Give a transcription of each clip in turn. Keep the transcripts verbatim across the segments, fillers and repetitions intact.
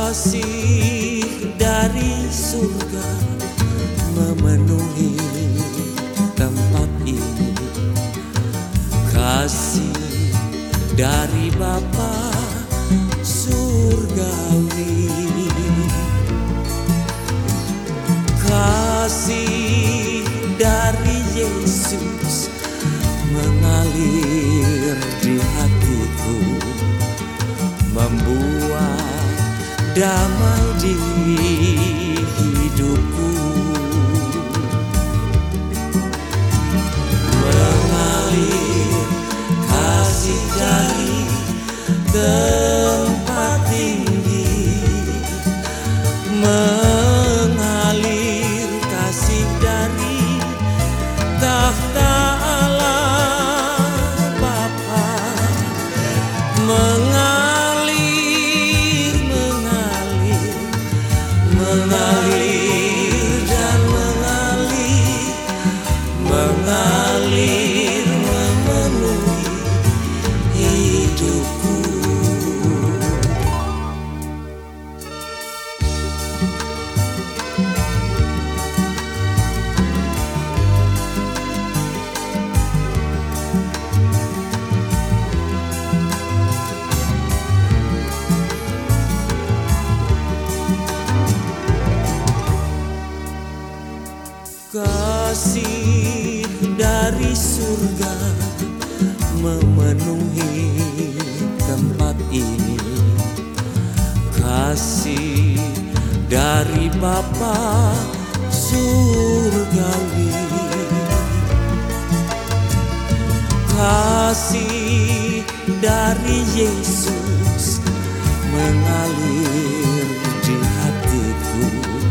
Kasih dari surga memenuhi tempat ini. Kasih dari Bapa surgawi. Kasih dari Yesus mengalir di hatiku, membuat damai di hidupku. Mengalir kasih dari tempat tinggi, mengalir kasih dari tahta Allah Bapa. Mengalir, mengalir, mengalir dan mengalir, mengalir memenuhi hidupku. Kasih dari surga memenuhi tempat ini. Kasih dari Bapa surgawi. Kasih dari Yesus mengalir di hatiku,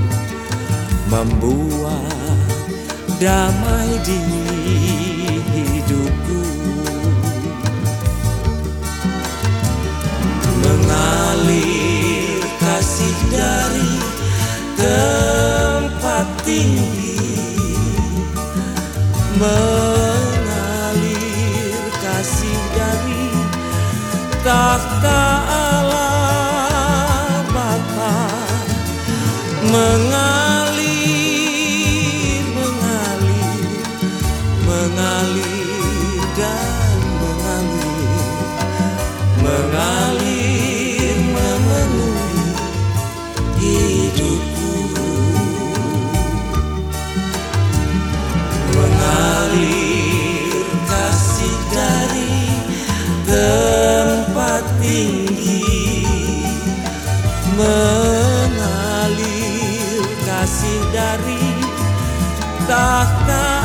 membuat damai di hidupku. Mengalir kasih dari tempat tinggi, mengalir kasih dari tahta Allah Bapa. Mengalir, mengalir, mengalir dan mengalir, mengalir memenuhi hidupku. Mengalir kasih dari tempat tinggi, mengalir kasih dari tahta